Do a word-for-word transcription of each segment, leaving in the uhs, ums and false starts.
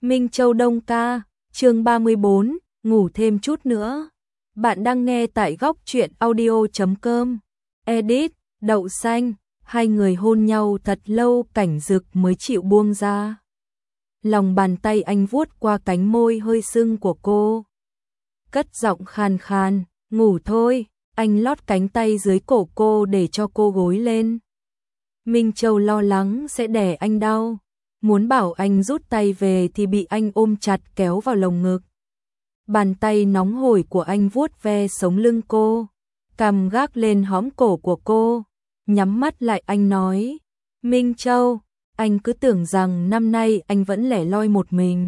Minh Châu Đông ca, chương ba mươi bốn, ngủ thêm chút nữa. Bạn đang nghe tại góc truyện audio chấm com. Edit, Đậu Xanh, hai người hôn nhau thật lâu Cảnh Dực mới chịu buông ra. Lòng bàn tay anh vuốt qua cánh môi hơi sưng của cô. Cất giọng khàn khàn, ngủ thôi, anh lót cánh tay dưới cổ cô để cho cô gối lên. Minh Châu lo lắng sẽ đè anh đau. Muốn bảo anh rút tay về thì bị anh ôm chặt kéo vào lồng ngực. Bàn tay nóng hổi của anh vuốt ve sống lưng cô, cằm gác lên hõm cổ của cô, nhắm mắt lại anh nói, Minh Châu, anh cứ tưởng rằng năm nay anh vẫn lẻ loi một mình.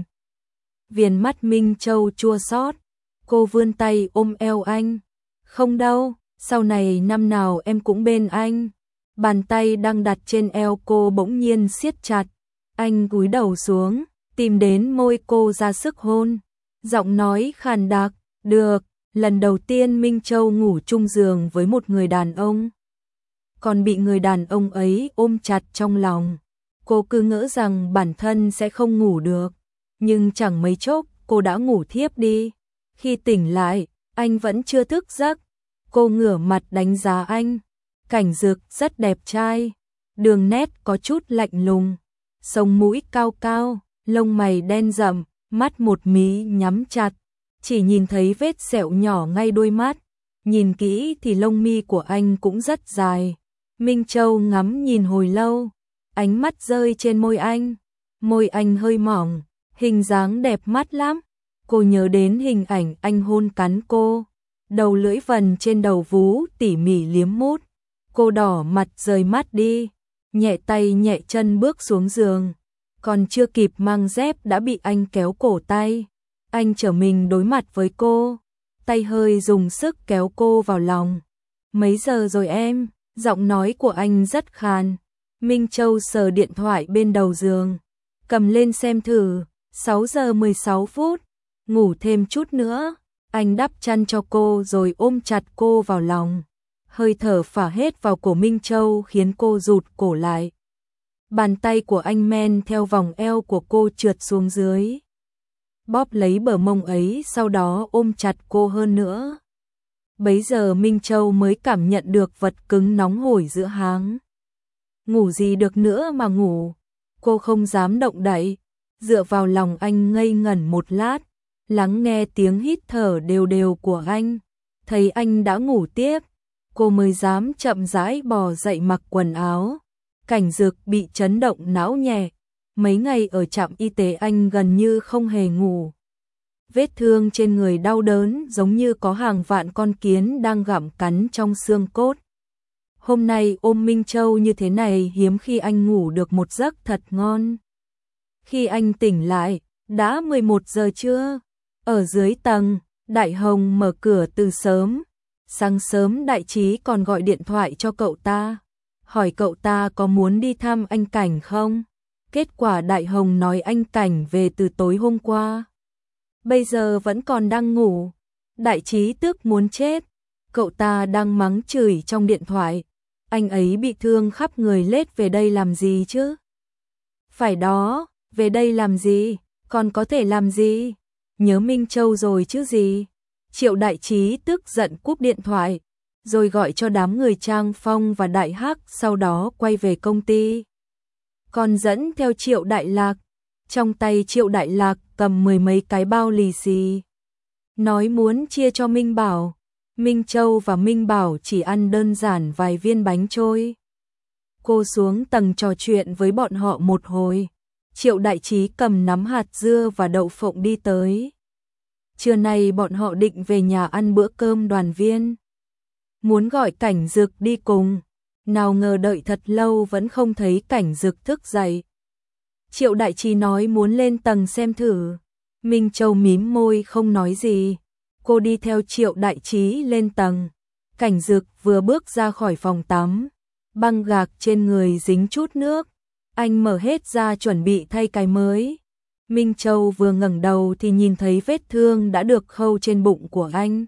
Viền mắt Minh Châu chua xót, cô vươn tay ôm eo anh, không đâu, sau này năm nào em cũng bên anh. Bàn tay đang đặt trên eo cô bỗng nhiên siết chặt. Anh cúi đầu xuống, tìm đến môi cô ra sức hôn. Giọng nói khàn đặc, được, lần đầu tiên Minh Châu ngủ chung giường với một người đàn ông. Còn bị người đàn ông ấy ôm chặt trong lòng. Cô cứ ngỡ rằng bản thân sẽ không ngủ được. Nhưng chẳng mấy chốc, cô đã ngủ thiếp đi. Khi tỉnh lại, anh vẫn chưa thức giấc. Cô ngửa mặt đánh giá anh. Cảnh Dực rất đẹp trai. Đường nét có chút lạnh lùng. Sống mũi cao cao, lông mày đen rậm, mắt một mí nhắm chặt, chỉ nhìn thấy vết sẹo nhỏ ngay đôi mắt. Nhìn kỹ thì lông mi của anh cũng rất dài. Minh Châu ngắm nhìn hồi lâu, ánh mắt rơi trên môi anh. Môi anh hơi mỏng, hình dáng đẹp mắt lắm. Cô nhớ đến hình ảnh anh hôn cắn cô, đầu lưỡi vần trên đầu vú tỉ mỉ liếm mút. Cô đỏ mặt rời mắt đi. Nhẹ tay nhẹ chân bước xuống giường, còn chưa kịp mang dép đã bị anh kéo cổ tay. Anh trở mình đối mặt với cô, tay hơi dùng sức kéo cô vào lòng. Mấy giờ rồi em? Giọng nói của anh rất khàn. Minh Châu sờ điện thoại bên đầu giường, cầm lên xem thử, sáu giờ mười sáu phút, ngủ thêm chút nữa. Anh đắp chăn cho cô rồi ôm chặt cô vào lòng. Hơi thở phả hết vào cổ Minh Châu khiến cô rụt cổ lại. Bàn tay của anh men theo vòng eo của cô trượt xuống dưới, bóp lấy bờ mông ấy, sau đó ôm chặt cô hơn nữa. Bấy giờ Minh Châu mới cảm nhận được vật cứng nóng hổi giữa háng. Ngủ gì được nữa mà ngủ. Cô không dám động đậy, dựa vào lòng anh ngây ngẩn một lát, lắng nghe tiếng hít thở đều đều của anh. Thấy anh đã ngủ tiếp, cô mới dám chậm rãi bò dậy mặc quần áo. Cảnh Dực bị chấn động não nhẹ. Mấy ngày ở trạm y tế anh gần như không hề ngủ. Vết thương trên người đau đớn giống như có hàng vạn con kiến đang gặm cắn trong xương cốt. Hôm nay ôm Minh Châu như thế này hiếm khi anh ngủ được một giấc thật ngon. Khi anh tỉnh lại, đã mười một giờ trưa. Ở dưới tầng, Đại Hồng mở cửa từ sớm. Sáng sớm Đại Trí còn gọi điện thoại cho cậu ta, hỏi cậu ta có muốn đi thăm anh Cảnh không. Kết quả Đại Hồng nói anh Cảnh về từ tối hôm qua, bây giờ vẫn còn đang ngủ. Đại Trí tức muốn chết, cậu ta đang mắng chửi trong điện thoại. Anh ấy bị thương khắp người lết về đây làm gì chứ? Phải đó, về đây làm gì, còn có thể làm gì? Nhớ Minh Châu rồi chứ gì? Triệu Đại Trí tức giận cúp điện thoại, rồi gọi cho đám người Trang Phong và Đại Hắc, sau đó quay về công ty. Còn dẫn theo Triệu Đại Lạc, trong tay Triệu Đại Lạc cầm mười mấy cái bao lì xì. Nói muốn chia cho Minh Bảo. Minh Châu và Minh Bảo chỉ ăn đơn giản vài viên bánh trôi. Cô xuống tầng trò chuyện với bọn họ một hồi. Triệu Đại Trí cầm nắm hạt dưa và đậu phộng đi tới. Trưa nay bọn họ định về nhà ăn bữa cơm đoàn viên. Muốn gọi Cảnh Dực đi cùng, nào ngờ đợi thật lâu vẫn không thấy Cảnh Dực thức dậy. Triệu Đại Trí nói muốn lên tầng xem thử. Minh Châu mím môi không nói gì. Cô đi theo Triệu Đại Trí lên tầng. Cảnh Dực vừa bước ra khỏi phòng tắm, băng gạc trên người dính chút nước. Anh mở hết ra chuẩn bị thay cái mới. Minh Châu vừa ngẩng đầu thì nhìn thấy vết thương đã được khâu trên bụng của anh.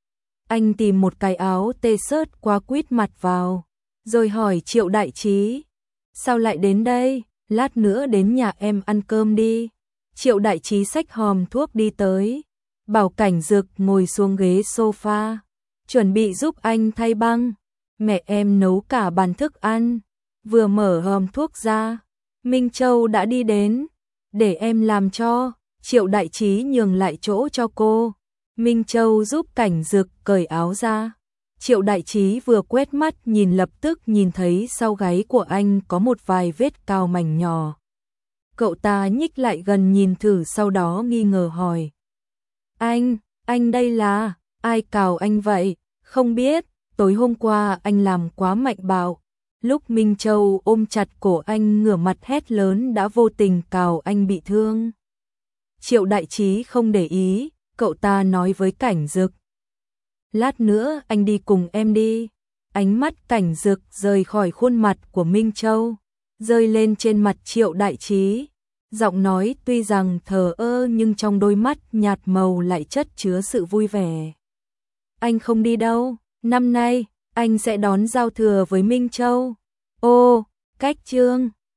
Anh tìm một cái áo t-shirt qua quýt mặt vào, rồi hỏi Triệu Đại Trí, sao lại đến đây? Lát nữa đến nhà em ăn cơm đi. Triệu Đại Trí xách hòm thuốc đi tới, bảo Cảnh Dực ngồi xuống ghế sofa, chuẩn bị giúp anh thay băng. Mẹ em nấu cả bàn thức ăn, vừa mở hòm thuốc ra, Minh Châu đã đi đến, để em làm cho. Triệu Đại Trí nhường lại chỗ cho cô. Minh Châu giúp Cảnh Dực cởi áo ra. Triệu Đại Trí vừa quét mắt nhìn lập tức nhìn thấy sau gáy của anh có một vài vết cào mảnh nhỏ. Cậu ta nhích lại gần nhìn thử sau đó nghi ngờ hỏi. Anh, anh đây là, ai cào anh vậy? Không biết, tối hôm qua anh làm quá mạnh bạo. Lúc Minh Châu ôm chặt cổ anh ngửa mặt hét lớn đã vô tình cào anh bị thương. Triệu Đại Trí không để ý, cậu ta nói với Cảnh Dực. Lát nữa anh đi cùng em đi. Ánh mắt Cảnh Dực rời khỏi khuôn mặt của Minh Châu, rơi lên trên mặt Triệu Đại Trí. Giọng nói tuy rằng thờ ơ nhưng trong đôi mắt nhạt màu lại chất chứa sự vui vẻ. Anh không đi đâu, năm nay anh sẽ đón giao thừa với Minh Châu. Ô, cách trương.